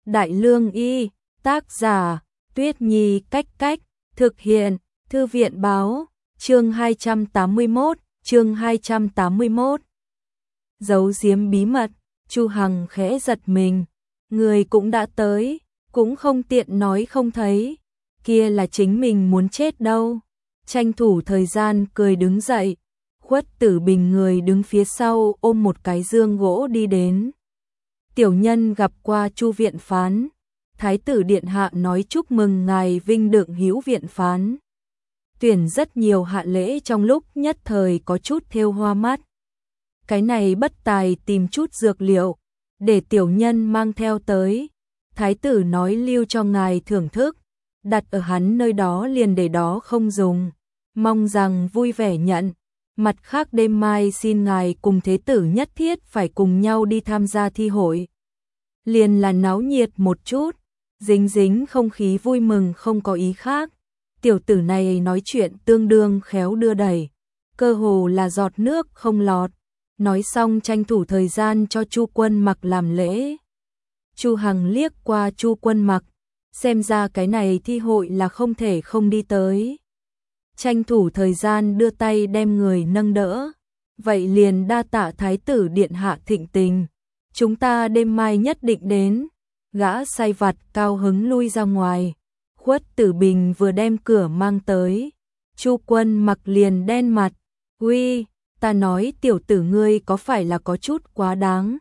Đại Lương Y, tác giả, Tuyết Nhi Cách Cách, thực hiện, Thư viện Báo, chương 281, chương 281. Giấu giếm bí mật, Chu Hằng khẽ giật mình, người cũng đã tới, cũng không tiện nói không thấy, kia là chính mình muốn chết đâu. Tranh thủ thời gian cười đứng dậy, Khuất Tử Bình người đứng phía sau ôm một cái dương gỗ đi đến. Tiểu nhân gặp qua Chu viện phán, Thái tử điện hạ nói chúc mừng ngài vinh đựng hữu viện phán. Tuyển rất nhiều hạ lễ trong lúc nhất thời có chút thêu hoa mắt. Cái này bất tài tìm chút dược liệu, để tiểu nhân mang theo tới. Thái tử nói lưu cho ngài thưởng thức, đặt ở hắn nơi đó liền để đó không dùng. Mong rằng vui vẻ nhận. Mặt khác đêm mai xin ngài cùng thế tử nhất thiết phải cùng nhau đi tham gia thi hội. Liền là náo nhiệt một chút, dính dính không khí vui mừng không có ý khác. Tiểu tử này nói chuyện tương đương khéo đưa đẩy, cơ hồ là giọt nước không lọt. Nói xong tranh thủ thời gian cho Chu Quân Mặc làm lễ. Chu Hằng liếc qua Chu Quân Mặc, xem ra cái này thi hội là không thể không đi tới. Tranh thủ thời gian đưa tay đem người nâng đỡ. Vậy liền đa tạ Thái tử điện hạ thịnh tình. Chúng ta đêm mai nhất định đến. Gã sai vặt cao hứng lui ra ngoài. Khuất Tử Bình vừa đem cửa mang tới. Chu Quân Mặc liền đen mặt. Uy, ta nói tiểu tử ngươi có phải là có chút quá đáng.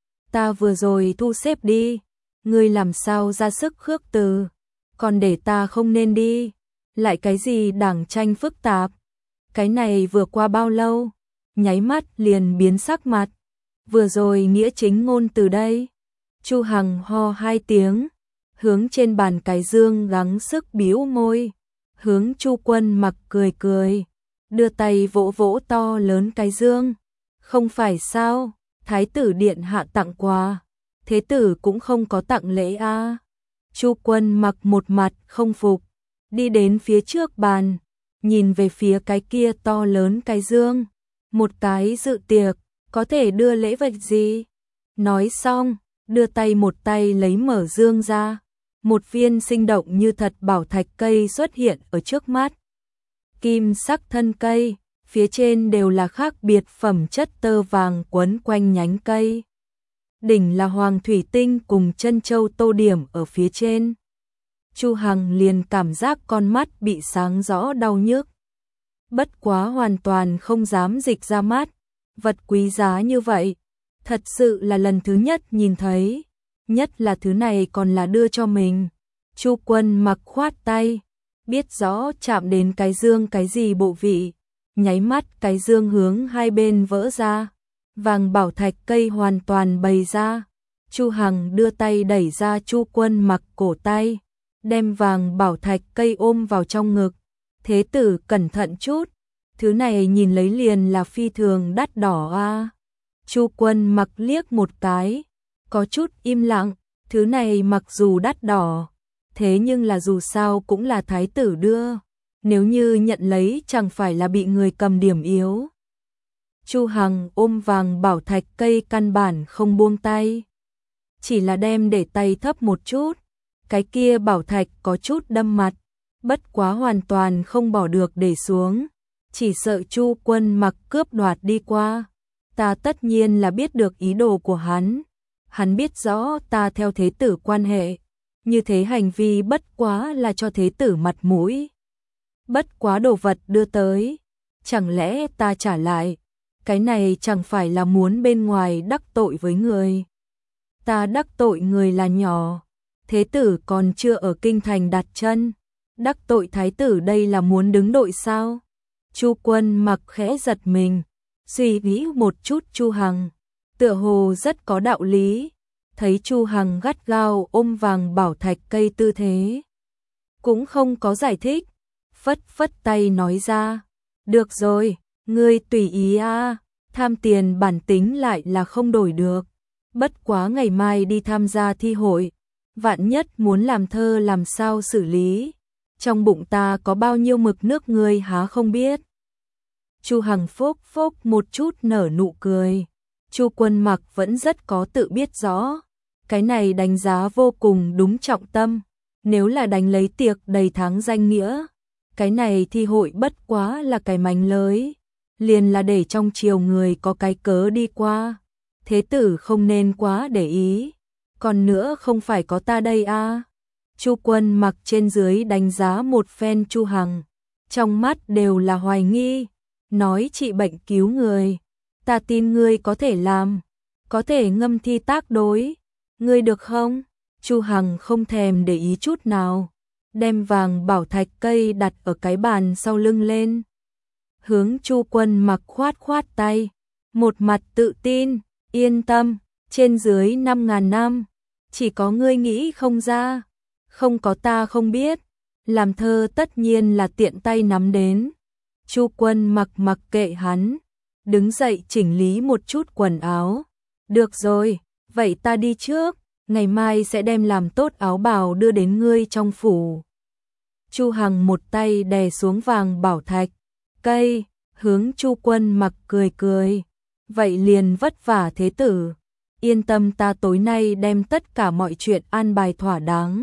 Ta vừa rồi thu xếp đi. Ngươi làm sao ra sức khước từ. Còn để ta không nên đi. Lại cái gì đảng tranh phức tạp. Cái này vừa qua bao lâu. Nháy mắt liền biến sắc mặt. Vừa rồi nghĩa chính ngôn từ đây. Chu Hằng ho hai tiếng, hướng trên bàn cái dương gắng sức bĩu môi, hướng Chu Quân Mặc cười cười, đưa tay vỗ vỗ to lớn cái dương. Không phải sao, Thái tử điện hạ tặng quà, thế tử cũng không có tặng lễ a. Chu Quân Mặc một mặt không phục, đi đến phía trước bàn, nhìn về phía cái kia to lớn cái dương, một cái dự tiệc, có thể đưa lễ vật gì? Nói xong, đưa tay một tay lấy mở dương ra, một viên sinh động như thật bảo thạch cây xuất hiện ở trước mắt. Kim sắc thân cây, phía trên đều là khác biệt phẩm chất tơ vàng quấn quanh nhánh cây. Đỉnh là hoàng thủy tinh cùng chân châu tô điểm ở phía trên. Chu Hằng liền cảm giác con mắt bị sáng rõ đau nhức. Bất quá hoàn toàn không dám dịch ra mắt. Vật quý giá như vậy, thật sự là lần thứ nhất nhìn thấy, nhất là thứ này còn là đưa cho mình. Chu Quân Mặc khoát tay, biết rõ chạm đến cái dương cái gì bộ vị, nháy mắt cái dương hướng hai bên vỡ ra, vàng bảo thạch cây hoàn toàn bày ra. Chu Hằng đưa tay đẩy ra Chu Quân Mặc cổ tay, đem vàng bảo thạch cây ôm vào trong ngực. Thế tử cẩn thận chút, thứ này nhìn lấy liền là phi thường đắt đỏ a. Chu Quân Mặc liếc một cái, có chút im lặng, thứ này mặc dù đắt đỏ, thế nhưng là dù sao cũng là thái tử đưa, nếu như nhận lấy chẳng phải là bị người cầm điểm yếu. Chu Hằng ôm vàng bảo thạch cây căn bản không buông tay, chỉ là đem để tay thấp một chút, cái kia bảo thạch có chút đâm mặt, bất quá hoàn toàn không bỏ được để xuống, chỉ sợ Chu Quân Mặc cướp đoạt đi qua. Ta tất nhiên là biết được ý đồ của hắn biết rõ ta theo thế tử quan hệ, như thế hành vi bất quá là cho thế tử mặt mũi. Bất quá đồ vật đưa tới, chẳng lẽ ta trả lại, cái này chẳng phải là muốn bên ngoài đắc tội với người. Ta đắc tội người là nhỏ, thế tử còn chưa ở kinh thành đặt chân, đắc tội thái tử đây là muốn đứng đội sao? Chu Quân Mặc khẽ giật mình, suy nghĩ một chút Chu Hằng, tựa hồ rất có đạo lý, thấy Chu Hằng gắt gao ôm vàng bảo thạch cây tư thế, cũng không có giải thích, phất phất tay nói ra, được rồi, ngươi tùy ý a, tham tiền bản tính lại là không đổi được, bất quá ngày mai đi tham gia thi hội, vạn nhất muốn làm thơ làm sao xử lý, trong bụng ta có bao nhiêu mực nước ngươi há không biết. Chu Hằng phốc phốc một chút nở nụ cười. Chu Quân Mặc vẫn rất có tự biết rõ, Cái này đánh giá vô cùng đúng trọng tâm, nếu là đánh lấy tiệc đầy tháng danh nghĩa, cái này thi hội bất quá là cái mánh lới, liền là để trong triều người có cái cớ đi qua. Thế tử không nên quá để ý, còn nữa không phải có ta đây à. Chu Quân Mặc trên dưới đánh giá một phen Chu Hằng, trong mắt đều là hoài nghi, nói trị bệnh cứu người, ta tin ngươi có thể làm, có thể ngâm thi tác đối, ngươi được không? Chu Hằng không thèm để ý chút nào, đem vàng bảo thạch cây đặt ở cái bàn sau lưng lên. Hướng Chu Quân Mặc khoát khoát tay, một mặt tự tin, yên tâm, trên dưới 5.000 năm, chỉ có ngươi nghĩ không ra, không có ta không biết, làm thơ tất nhiên là tiện tay nắm đến. Chu Quân Mặc mặc kệ hắn, đứng dậy chỉnh lý một chút quần áo. Được rồi, vậy ta đi trước, ngày mai sẽ đem làm tốt áo bào đưa đến ngươi trong phủ. Chu Hằng một tay đè xuống vàng bảo thạch cây, hướng Chu Quân Mặc cười cười, vậy liền vất vả thế tử, yên tâm ta tối nay đem tất cả mọi chuyện an bài thỏa đáng.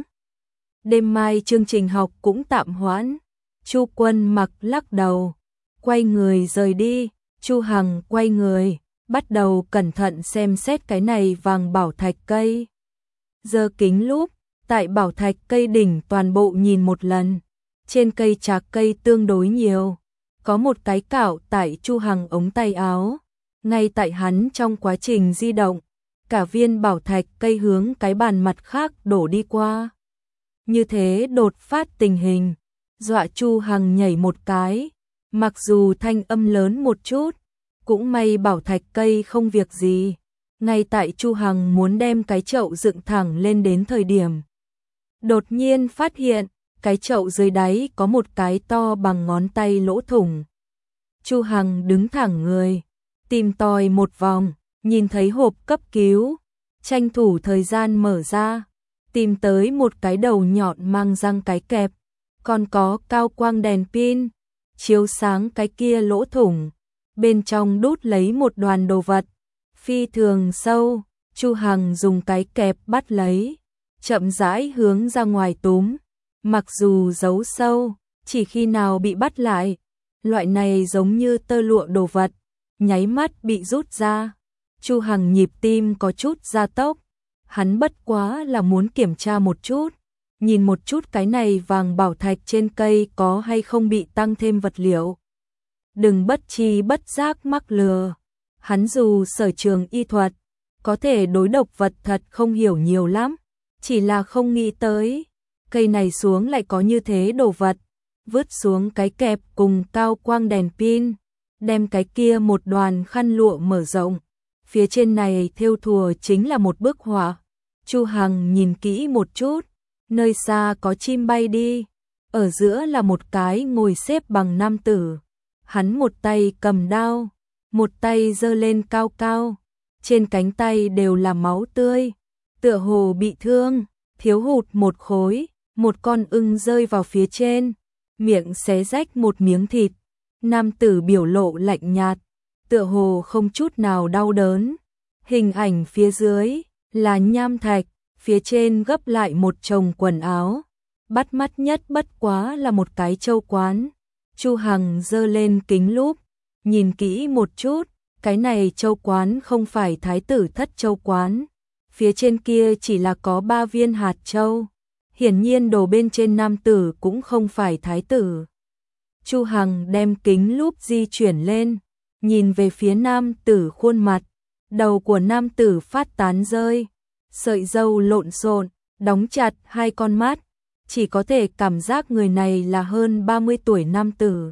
Đêm mai chương trình học cũng tạm hoãn. Chu Quân Mặc lắc đầu, quay người rời đi. Chu Hằng quay người, bắt đầu cẩn thận xem xét cái này vàng bảo thạch cây. Giơ kính lúp, tại bảo thạch cây đỉnh toàn bộ nhìn một lần. Trên cây trạc cây tương đối nhiều, có một cái cạo tại Chu Hằng ống tay áo. Ngay tại hắn trong quá trình di động, cả viên bảo thạch cây hướng cái bàn mặt khác đổ đi qua. Như thế đột phát tình hình, dọa Chu Hằng nhảy một cái, mặc dù thanh âm lớn một chút, cũng may bảo thạch cây không việc gì. Ngay tại Chu Hằng muốn đem cái chậu dựng thẳng lên đến thời điểm, đột nhiên phát hiện, cái chậu dưới đáy có một cái to bằng ngón tay lỗ thủng. Chu Hằng đứng thẳng người, tìm tòi một vòng, nhìn thấy hộp cấp cứu, tranh thủ thời gian mở ra, tìm tới một cái đầu nhọn mang răng cái kẹp, còn có cao quang đèn pin, chiếu sáng cái kia lỗ thủng, bên trong đút lấy một đoàn đồ vật, phi thường sâu. Chu Hằng dùng cái kẹp bắt lấy, chậm rãi hướng ra ngoài túm, mặc dù giấu sâu, chỉ khi nào bị bắt lại, loại này giống như tơ lụa đồ vật, nháy mắt bị rút ra. Chu Hằng nhịp tim có chút gia tốc, hắn bất quá là muốn kiểm tra một chút, nhìn một chút cái này vàng bảo thạch trên cây có hay không bị tăng thêm vật liệu. Đừng bất tri bất giác mắc lừa, hắn dù sở trường y thuật, có thể đối độc vật thật không hiểu nhiều lắm, chỉ là không nghĩ tới, cây này xuống lại có như thế đồ vật, vứt xuống cái kẹp cùng cao quang đèn pin, đem cái kia một đoàn khăn lụa mở rộng, phía trên này thêu thùa chính là một bức họa. Chu Hằng nhìn kỹ một chút, nơi xa có chim bay đi, ở giữa là một cái ngồi xếp bằng nam tử, hắn một tay cầm đao, một tay giơ lên cao cao, trên cánh tay đều là máu tươi, tựa hồ bị thương, thiếu hụt một khối, một con ưng rơi vào phía trên, miệng xé rách một miếng thịt. Nam tử biểu lộ lạnh nhạt, tựa hồ không chút nào đau đớn. Hình ảnh phía dưới là nham thạch, phía trên gấp lại một chồng quần áo. Bắt mắt nhất bất quá là một cái châu quán. Chu Hằng giơ lên kính lúp, nhìn kỹ một chút, cái này châu quán không phải thái tử thất châu quán. Phía trên kia chỉ là có 3 viên hạt châu. Hiển nhiên đồ bên trên nam tử cũng không phải thái tử. Chu Hằng đem kính lúp di chuyển lên, nhìn về phía nam tử khuôn mặt, đầu của nam tử phát tán rơi, sợi râu lộn xộn, đóng chặt hai con mắt, chỉ có thể cảm giác người này là hơn 30 tuổi nam tử.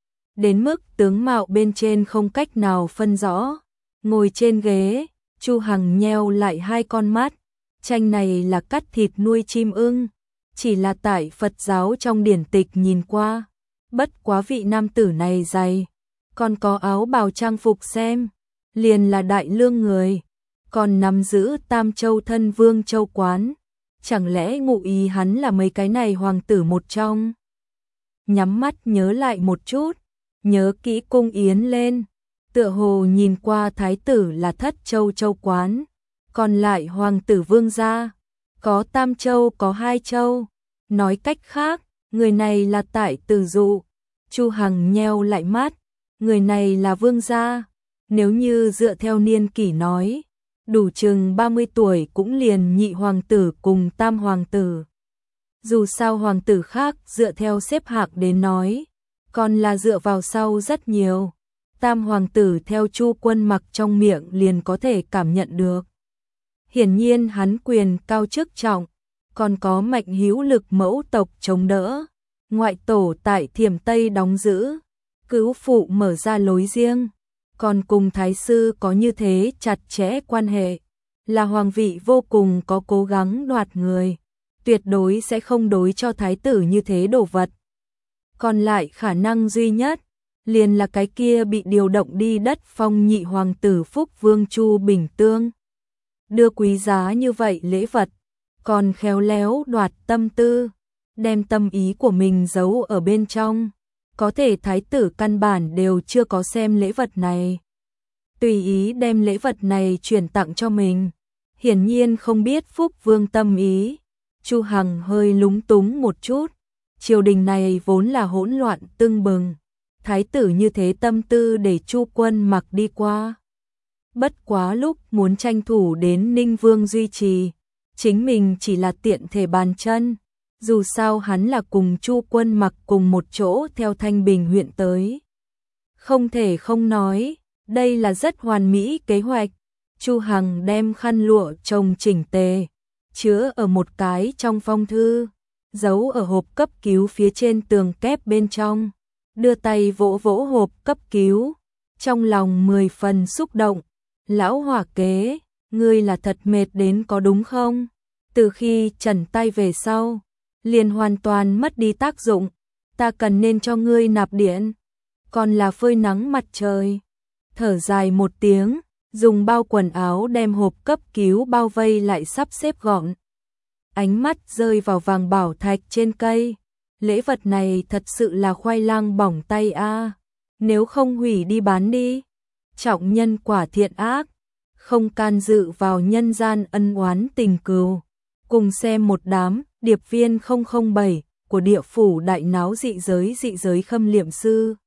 Đến mức tướng mạo bên trên không cách nào phân rõ, ngồi trên ghế, Chu Hằng nheo lại hai con mắt, tranh này là cắt thịt nuôi chim ưng, chỉ là tại Phật giáo trong điển tịch nhìn qua. Bất quá vị nam tử này dày, còn có áo bào trang phục xem, liền là đại lương người, còn nắm giữ Tam Châu Thân Vương Châu quán, chẳng lẽ ngụ ý hắn là mấy cái này hoàng tử một trong. Nhắm mắt nhớ lại một chút, nhớ kỹ cung yến lên, tựa hồ nhìn qua thái tử là Thất Châu Châu quán, còn lại hoàng tử vương gia, có tam châu có hai châu. Nói cách khác, người này là tại Từ Dụ. Chu Hằng nheo lại mắt, người này là vương gia. Nếu như dựa theo niên kỷ nói, đủ chừng 30 tuổi cũng liền nhị hoàng tử cùng tam hoàng tử. Dù sao hoàng tử khác dựa theo xếp hạng đến nói, còn là dựa vào sau rất nhiều. Tam hoàng tử theo Chu Quân Mặc trong miệng liền có thể cảm nhận được. Hiển nhiên hắn quyền cao chức trọng, còn có Mạnh hữu lực mẫu tộc chống đỡ. Ngoại tổ tại Thiểm Tây đóng giữ, cứu phụ mở ra lối riêng, còn cùng thái sư có như thế chặt chẽ quan hệ, là hoàng vị vô cùng có cố gắng đoạt người, tuyệt đối sẽ không đối cho thái tử như thế đồ vật. Còn lại khả năng duy nhất, liền là cái kia bị điều động đi đất phong nhị hoàng tử Phúc Vương Chu Bình Tương. Đưa quý giá như vậy lễ vật, còn khéo léo đoạt tâm tư, đem tâm ý của mình giấu ở bên trong. Có thể thái tử căn bản đều chưa có xem lễ vật này. Tùy ý đem lễ vật này chuyển tặng cho mình. Hiển nhiên không biết Phúc Vương tâm ý. Chu Hằng hơi lúng túng một chút. Triều đình này vốn là hỗn loạn tưng bừng. Thái tử như thế tâm tư để Chu Quân Mặc đi qua. Bất quá lúc muốn tranh thủ đến Ninh Vương duy trì, chính mình chỉ là tiện thể bàn chân. Dù sao hắn là cùng Chu Quân Mặc cùng một chỗ theo Thanh Bình huyện tới. Không thể không nói, đây là rất hoàn mỹ kế hoạch. Chu Hằng đem khăn lụa trồng chỉnh tề, chứa ở một cái trong phong thư, giấu ở hộp cấp cứu phía trên tường kép bên trong, đưa tay vỗ vỗ hộp cấp cứu, trong lòng 10 phần xúc động. Lão hỏa kế, ngươi là thật mệt đến có đúng không? Từ khi trần tay về sau, liền hoàn toàn mất đi tác dụng, ta cần nên cho ngươi nạp điện, còn là phơi nắng mặt trời. Thở dài một tiếng, dùng bao quần áo đem hộp cấp cứu bao vây lại sắp xếp gọn. Ánh mắt rơi vào vàng bảo thạch trên cây, lễ vật này thật sự là khoai lang bỏng tay a, nếu không hủy đi bán đi. Trọng nhân quả thiện ác, không can dự vào nhân gian ân oán tình cừu. Cùng xem một đám điệp viên 007 của địa phủ đại náo dị giới khâm liệm sư.